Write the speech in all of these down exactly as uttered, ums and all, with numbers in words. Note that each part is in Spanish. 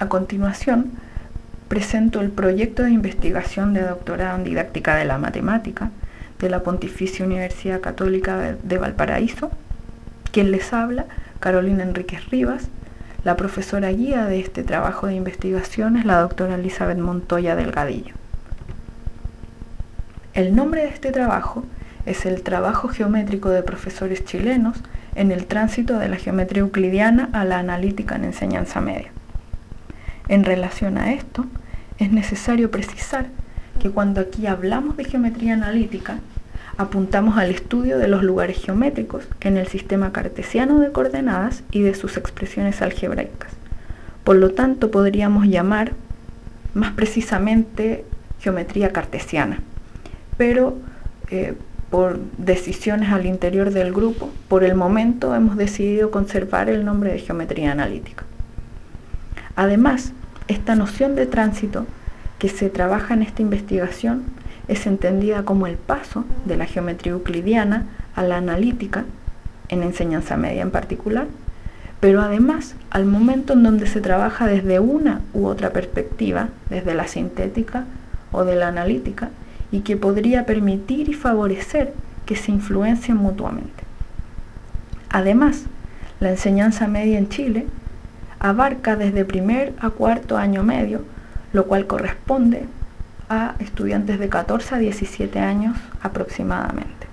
A continuación, presento el proyecto de investigación de doctorado en didáctica de la matemática de la Pontificia Universidad Católica de Valparaíso. Quien les habla, Carolina Enríquez Rivas. La profesora guía de este trabajo de investigación es la doctora Elizabeth Montoya Delgadillo. El nombre de este trabajo es el Trabajo Geométrico de Profesores Chilenos en el tránsito de la geometría euclidiana a la analítica en enseñanza media. En relación a esto, es necesario precisar que cuando aquí hablamos de geometría analítica, apuntamos al estudio de los lugares geométricos en el sistema cartesiano de coordenadas y de sus expresiones algebraicas. Por lo tanto, podríamos llamar más precisamente geometría cartesiana, pero eh, por decisiones al interior del grupo, por el momento hemos decidido conservar el nombre de geometría analítica. Además, esta noción de tránsito que se trabaja en esta investigación es entendida como el paso de la geometría euclidiana a la analítica, en enseñanza media en particular, pero además al momento en donde se trabaja desde una u otra perspectiva, desde la sintética o de la analítica, y que podría permitir y favorecer que se influencien mutuamente. Además, la enseñanza media en Chile abarca desde primer a cuarto año medio, lo cual corresponde a estudiantes de catorce a diecisiete años aproximadamente.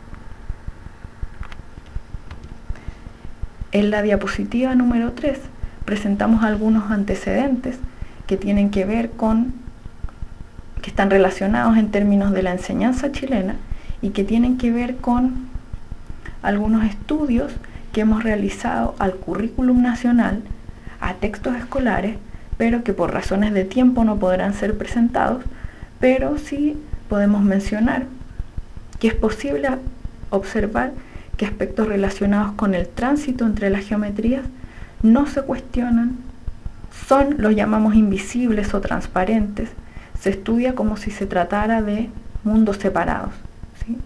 En la diapositiva número tres presentamos algunos antecedentes que tienen que ver con que están relacionados en términos de la enseñanza chilena y que tienen que ver con algunos estudios que hemos realizado al currículum nacional, a textos escolares, pero que por razones de tiempo no podrán ser presentados, pero sí podemos mencionar que es posible observar que aspectos relacionados con el tránsito entre las geometrías no se cuestionan, son, los llamamos invisibles o transparentes, se estudia como si se tratara de mundos separados, ¿sí?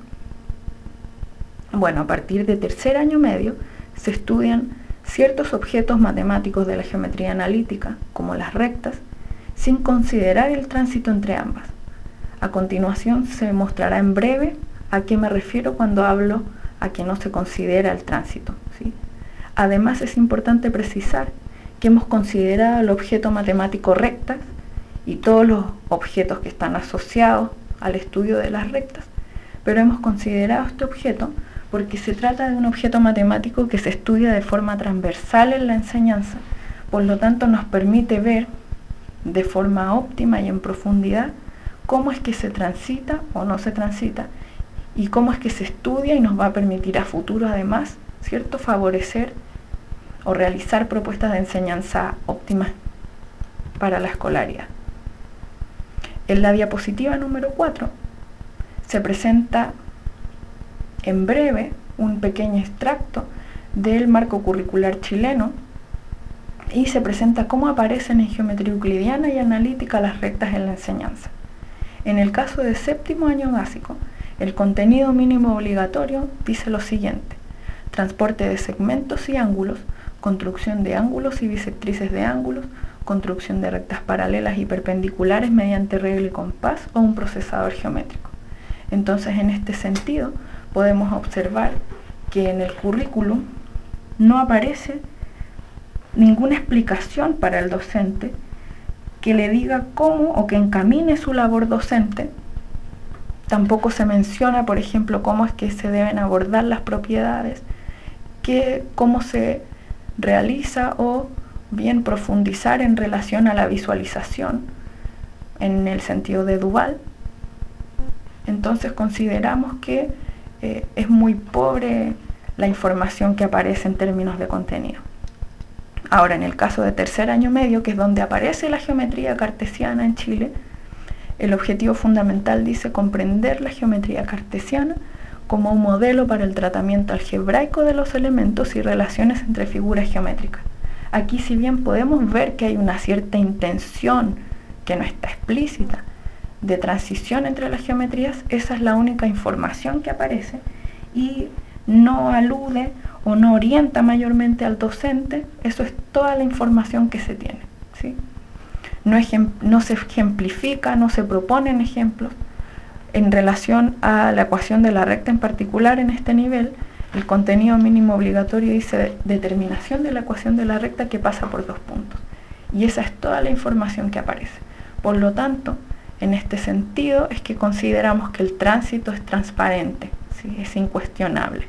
Bueno, a partir de tercer año medio se estudian ciertos objetos matemáticos de la geometría analítica, como las rectas, sin considerar el tránsito entre ambas. A continuación se mostrará en breve a qué me refiero cuando hablo a que no se considera el tránsito, ¿sí? Además, es importante precisar que hemos considerado el objeto matemático rectas y todos los objetos que están asociados al estudio de las rectas, pero hemos considerado este objeto porque se trata de un objeto matemático que se estudia de forma transversal en la enseñanza, por lo tanto nos permite ver de forma óptima y en profundidad cómo es que se transita o no se transita y cómo es que se estudia, y nos va a permitir a futuro además, ¿cierto?, favorecer o realizar propuestas de enseñanza óptimas para la escolaridad. En la diapositiva número cuatro se presenta en breve un pequeño extracto del marco curricular chileno y se presenta cómo aparecen en geometría euclidiana y analítica las rectas en la enseñanza. En el caso de séptimo año básico, el contenido mínimo obligatorio dice lo siguiente: transporte de segmentos y ángulos, construcción de ángulos y bisectrices de ángulos, construcción de rectas paralelas y perpendiculares mediante regla y compás o un procesador geométrico. Entonces, en este sentido, podemos observar que en el currículum no aparece ninguna explicación para el docente que le diga cómo o que encamine su labor docente. Tampoco se menciona, por ejemplo, cómo es que se deben abordar las propiedades, que, cómo se realiza o bien profundizar en relación a la visualización en el sentido de Duval. Entonces consideramos que eh, es muy pobre la información que aparece en términos de contenido. Ahora, en el caso de tercer año medio, que es donde aparece la geometría cartesiana en Chile, el objetivo fundamental dice comprender la geometría cartesiana como un modelo para el tratamiento algebraico de los elementos y relaciones entre figuras geométricas. Aquí, si bien podemos ver que hay una cierta intención que no está explícita de transición entre las geometrías, esa es la única información que aparece y no alude o no orienta mayormente al docente. Eso es toda la información que se tiene, ¿sí? no, no se ejemplifica, no se proponen ejemplos en relación a la ecuación de la recta en particular. En este nivel, el contenido mínimo obligatorio dice determinación de la ecuación de la recta que pasa por dos puntos. Y esa es toda la información que aparece. Por lo tanto, en este sentido es que consideramos que el tránsito es transparente, ¿sí? Es incuestionable.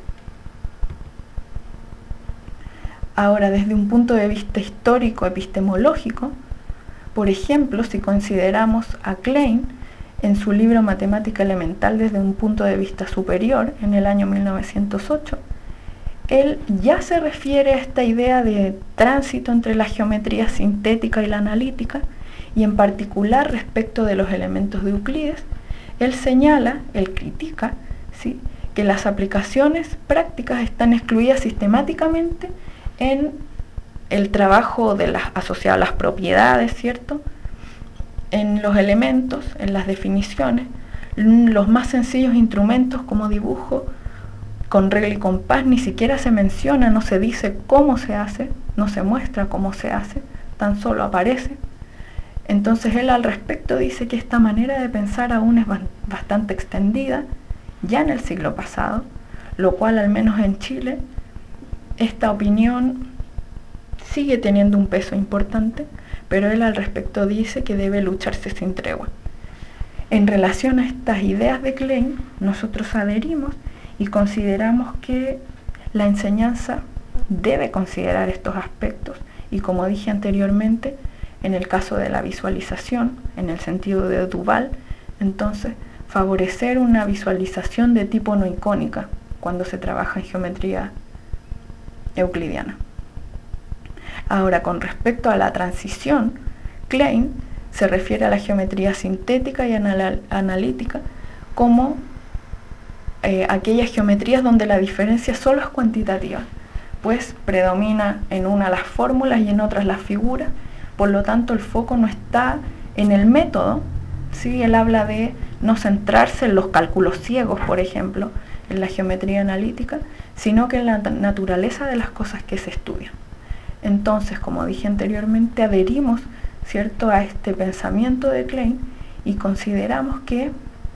Ahora, desde un punto de vista histórico epistemológico, por ejemplo, si consideramos a Klein en su libro Matemática Elemental desde un punto de vista superior, en el año mil novecientos ocho, él ya se refiere a esta idea de tránsito entre la geometría sintética y la analítica, y en particular respecto de los elementos de Euclides. Él señala, él critica, ¿sí?, que las aplicaciones prácticas están excluidas sistemáticamente en el trabajo de las, asociado a las propiedades, ¿cierto?, en los elementos, en las definiciones, los más sencillos instrumentos como dibujo, con regla y compás, ni siquiera se menciona, no se dice cómo se hace, no se muestra cómo se hace, tan solo aparece. Entonces él al respecto dice que esta manera de pensar aún es bastante extendida, ya en el siglo pasado, lo cual al menos en Chile, esta opinión sigue teniendo un peso importante, pero él al respecto dice que debe lucharse sin tregua. En relación a estas ideas de Klein, nosotros adherimos y consideramos que la enseñanza debe considerar estos aspectos, y como dije anteriormente, en el caso de la visualización, en el sentido de Duval, entonces favorecer una visualización de tipo no icónica cuando se trabaja en geometría euclidiana. Ahora, con respecto a la transición, Klein se refiere a la geometría sintética y anal analítica como eh, aquellas geometrías donde la diferencia solo es cuantitativa, pues predomina en una las fórmulas y en otras las figuras. Por lo tanto, el foco no está en el método, ¿sí? Él habla de no centrarse en los cálculos ciegos, por ejemplo, en la geometría analítica, sino que en la naturaleza de las cosas que se estudian. Entonces, como dije anteriormente, adherimos, ¿cierto?, a este pensamiento de Klein y consideramos que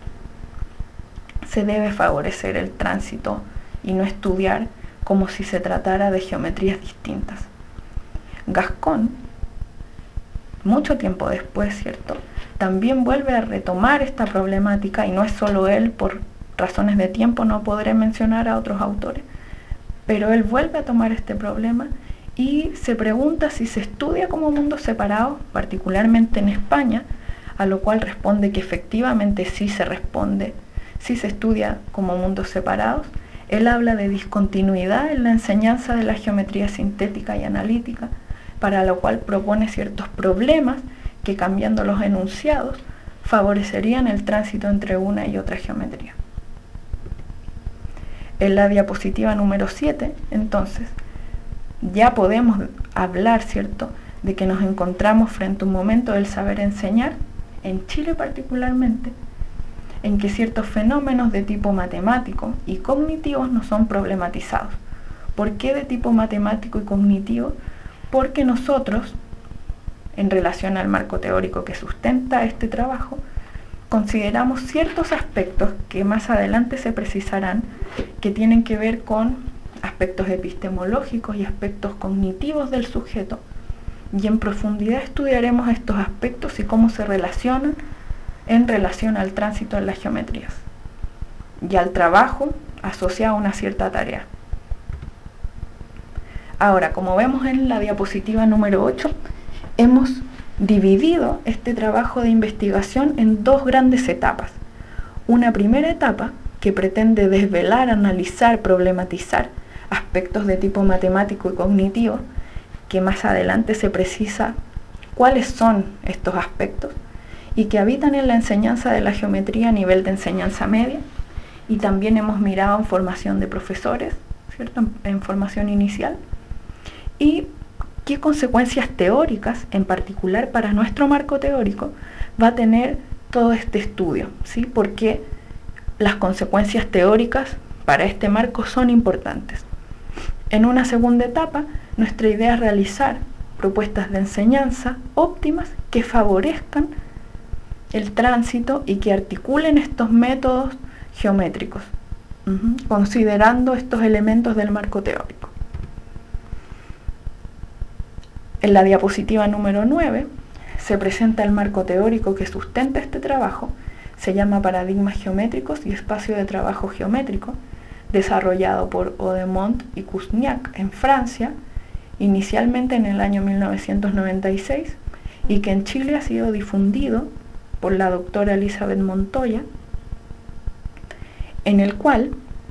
se debe favorecer el tránsito y no estudiar como si se tratara de geometrías distintas. Gascón, mucho tiempo después, ¿cierto?, también vuelve a retomar esta problemática, y no es solo él, por razones de tiempo no podré mencionar a otros autores, pero él vuelve a tomar este problema y se pregunta si se estudia como mundos separados, particularmente en España, a lo cual responde que efectivamente sí se responde, sí se estudia como mundos separados. Él habla de discontinuidad en la enseñanza de la geometría sintética y analítica, para lo cual propone ciertos problemas que, cambiando los enunciados, favorecerían el tránsito entre una y otra geometría. En la diapositiva número siete, entonces, ya podemos hablar, ¿cierto?, de que nos encontramos frente a un momento del saber enseñar, en Chile particularmente, en que ciertos fenómenos de tipo matemático y cognitivos no son problematizados. ¿Por qué de tipo matemático y cognitivo? Porque nosotros, en relación al marco teórico que sustenta este trabajo, consideramos ciertos aspectos que más adelante se precisarán, que tienen que ver con aspectos epistemológicos y aspectos cognitivos del sujeto, y en profundidad estudiaremos estos aspectos y cómo se relacionan en relación al tránsito en las geometrías y al trabajo asociado a una cierta tarea. Ahora, como vemos en la diapositiva número ocho, hemos dividido este trabajo de investigación en dos grandes etapas. Una primera etapa que pretende desvelar, analizar, problematizar aspectos de tipo matemático y cognitivo, que más adelante se precisa cuáles son estos aspectos, y que habitan en la enseñanza de la geometría a nivel de enseñanza media, y también hemos mirado en formación de profesores, ¿cierto?, en, en formación inicial, y qué consecuencias teóricas, en particular para nuestro marco teórico, va a tener todo este estudio, ¿sí? Porque las consecuencias teóricas para este marco son importantes. En una segunda etapa, nuestra idea es realizar propuestas de enseñanza óptimas que favorezcan el tránsito y que articulen estos métodos geométricos, uh-huh, considerando estos elementos del marco teórico. En la diapositiva número nueve se presenta el marco teórico que sustenta este trabajo. Se llama Paradigmas Geométricos y Espacio de Trabajo Geométrico, desarrollado por Audemont y Kuzniak en Francia, inicialmente en el año mil novecientos noventa y seis, y que en Chile ha sido difundido por la doctora Elizabeth Montoya, en el cual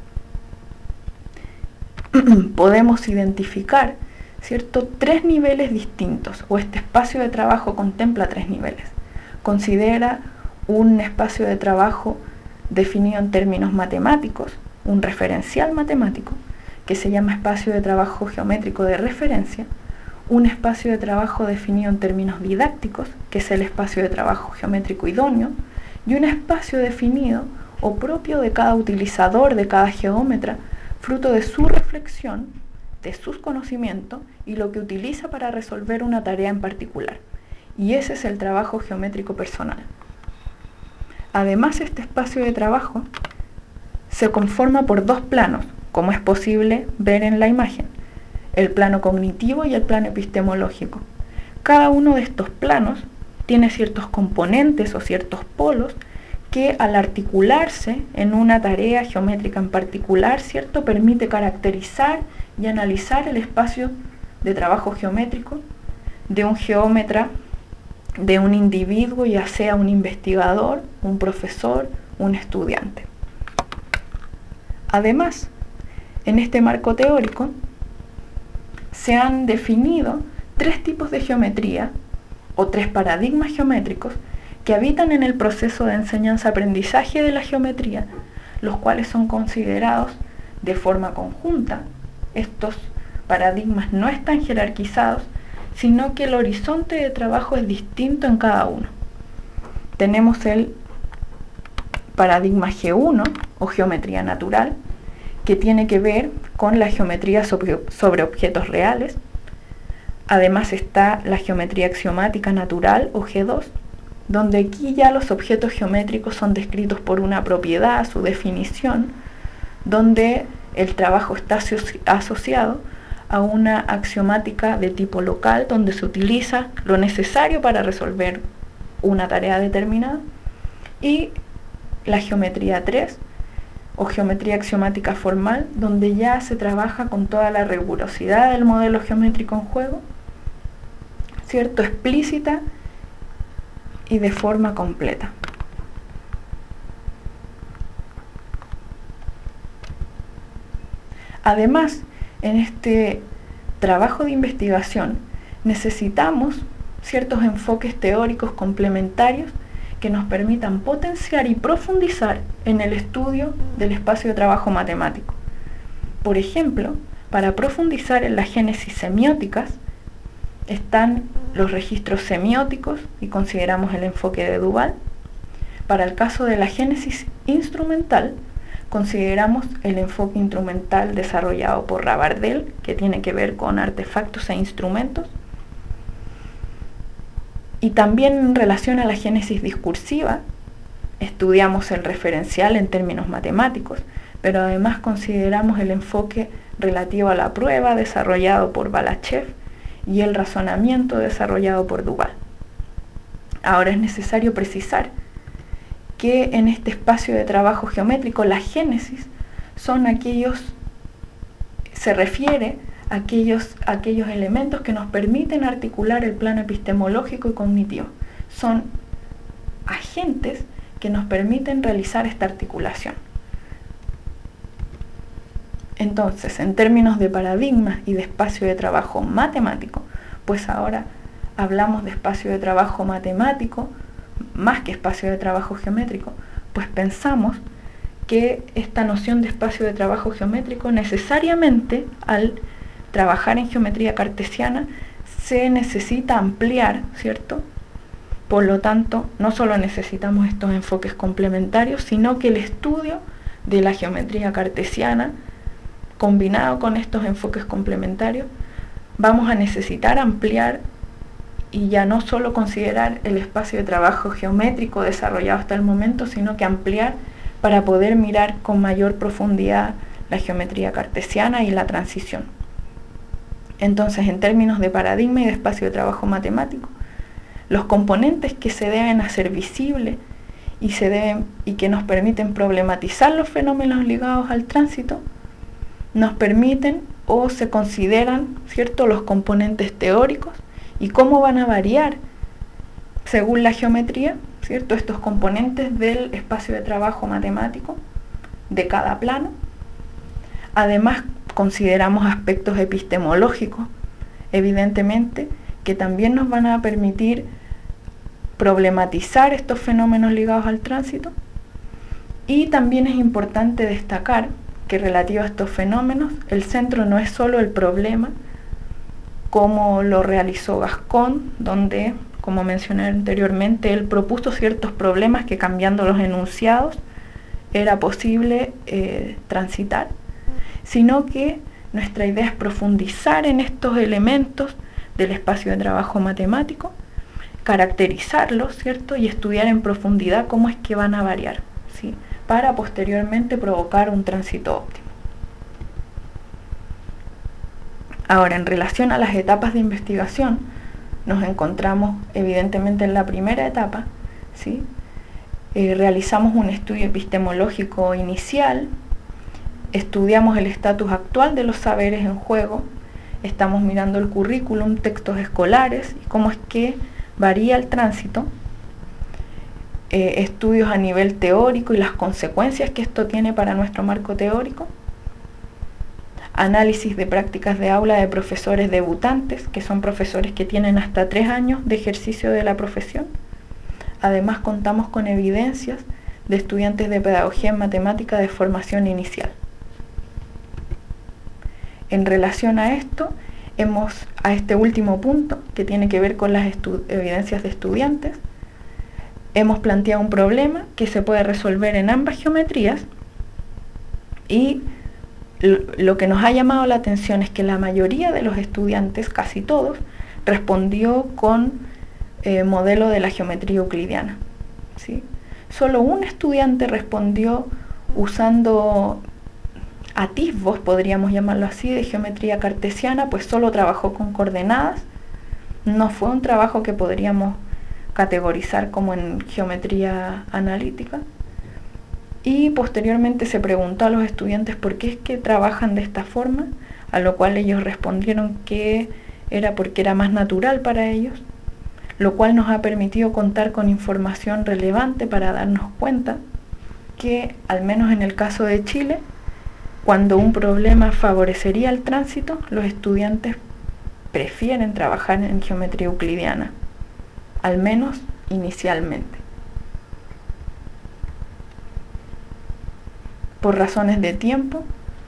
podemos identificar, ¿cierto?, tres niveles distintos, o este espacio de trabajo contempla tres niveles. Considera un espacio de trabajo definido en términos matemáticos, un referencial matemático, que se llama espacio de trabajo geométrico de referencia, un espacio de trabajo definido en términos didácticos, que es el espacio de trabajo geométrico idóneo, y un espacio definido o propio de cada utilizador, de cada geómetra, fruto de su reflexión, de sus conocimientos y lo que utiliza para resolver una tarea en particular. Y ese es el trabajo geométrico personal. Además, este espacio de trabajo se conforma por dos planos, como es posible ver en la imagen, el plano cognitivo y el plano epistemológico. Cada uno de estos planos tiene ciertos componentes o ciertos polos que al articularse en una tarea geométrica en particular, ¿cierto?, permite caracterizar y analizar el espacio de trabajo geométrico de un geómetra, de un individuo, ya sea un investigador, un profesor, un estudiante. Además, en este marco teórico se han definido tres tipos de geometría o tres paradigmas geométricos que habitan en el proceso de enseñanza-aprendizaje de la geometría, los cuales son considerados de forma conjunta. Estos paradigmas no están jerarquizados, sino que el horizonte de trabajo es distinto en cada uno. Tenemos el paradigma G uno o geometría natural, que tiene que ver con la geometría sobre, sobre objetos reales. Además está la geometría axiomática natural o G dos, donde aquí ya los objetos geométricos son descritos por una propiedad, su definición, donde el trabajo está asociado a una axiomática de tipo local, donde se utiliza lo necesario para resolver una tarea determinada, y la geometría tres, o geometría axiomática formal, donde ya se trabaja con toda la rigurosidad del modelo geométrico en juego, ¿cierto?, explícita y de forma completa. Además, en este trabajo de investigación necesitamos ciertos enfoques teóricos complementarios que nos permitan potenciar y profundizar en el estudio del espacio de trabajo matemático. Por ejemplo, para profundizar en las génesis semióticas están los registros semióticos y consideramos el enfoque de Duval. Para el caso de la génesis instrumental, consideramos el enfoque instrumental desarrollado por Rabardel, que tiene que ver con artefactos e instrumentos. Y también en relación a la génesis discursiva, estudiamos el referencial en términos matemáticos, pero además consideramos el enfoque relativo a la prueba desarrollado por Balachev y el razonamiento desarrollado por Duval. Ahora es necesario precisar que en este espacio de trabajo geométrico la génesis son aquellos, se refiere a aquellos, a aquellos elementos que nos permiten articular el plano epistemológico y cognitivo. Son agentes que nos permiten realizar esta articulación. Entonces, en términos de paradigmas y de espacio de trabajo matemático, pues ahora hablamos de espacio de trabajo matemático más que espacio de trabajo geométrico, pues pensamos que esta noción de espacio de trabajo geométrico necesariamente al trabajar en geometría cartesiana se necesita ampliar, ¿cierto? Por lo tanto, no solo necesitamos estos enfoques complementarios, sino que el estudio de la geometría cartesiana combinado con estos enfoques complementarios, vamos a necesitar ampliar y ya no solo considerar el espacio de trabajo geométrico desarrollado hasta el momento, sino que ampliar para poder mirar con mayor profundidad la geometría cartesiana y la transición. Entonces, en términos de paradigma y de espacio de trabajo matemático, los componentes que se deben hacer visibles y, se deben, y que nos permiten problematizar los fenómenos ligados al tránsito, nos permiten o se consideran, ¿cierto?, los componentes teóricos y cómo van a variar según la geometría, ¿cierto?, estos componentes del espacio de trabajo matemático de cada plano. Además, consideramos aspectos epistemológicos, evidentemente, que también nos van a permitir problematizar estos fenómenos ligados al tránsito. Y también es importante destacar que relativo a estos fenómenos, el centro no es solo el problema, como lo realizó Gascón, donde, como mencioné anteriormente, él propuso ciertos problemas que, cambiando los enunciados, era posible eh, transitar, sino que nuestra idea es profundizar en estos elementos del espacio de trabajo matemático, caracterizarlos, ¿cierto?, y estudiar en profundidad cómo es que van a variar, ¿sí?, para posteriormente provocar un tránsito óptimo. Ahora, en relación a las etapas de investigación, nos encontramos evidentemente en la primera etapa, ¿sí? Eh, realizamos un estudio epistemológico inicial, estudiamos el estatus actual de los saberes en juego, estamos mirando el currículum, textos escolares y cómo es que varía el tránsito, eh, estudios a nivel teórico y las consecuencias que esto tiene para nuestro marco teórico, análisis de prácticas de aula de profesores debutantes, que son profesores que tienen hasta tres años de ejercicio de la profesión. Además, contamos con evidencias de estudiantes de pedagogía en matemática de formación inicial. En relación a esto, hemos, a este último punto, que tiene que ver con las evidencias de estudiantes, hemos planteado un problema que se puede resolver en ambas geometrías, y lo que nos ha llamado la atención es que la mayoría de los estudiantes, casi todos, respondió con eh, modelo de la geometría euclidiana, ¿sí? Solo un estudiante respondió usando atisbos, podríamos llamarlo así, de geometría cartesiana, pues solo trabajó con coordenadas. No fue un trabajo que podríamos categorizar como en geometría analítica. Y posteriormente se preguntó a los estudiantes por qué es que trabajan de esta forma, a lo cual ellos respondieron que era porque era más natural para ellos, lo cual nos ha permitido contar con información relevante para darnos cuenta que, al menos en el caso de Chile, cuando un problema favorecería el tránsito, los estudiantes prefieren trabajar en geometría euclidiana, al menos inicialmente. Por razones de tiempo,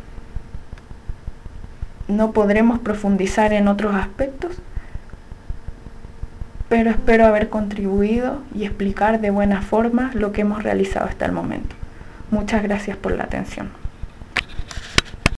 no podremos profundizar en otros aspectos, pero espero haber contribuido y explicar de buena forma lo que hemos realizado hasta el momento. Muchas gracias por la atención.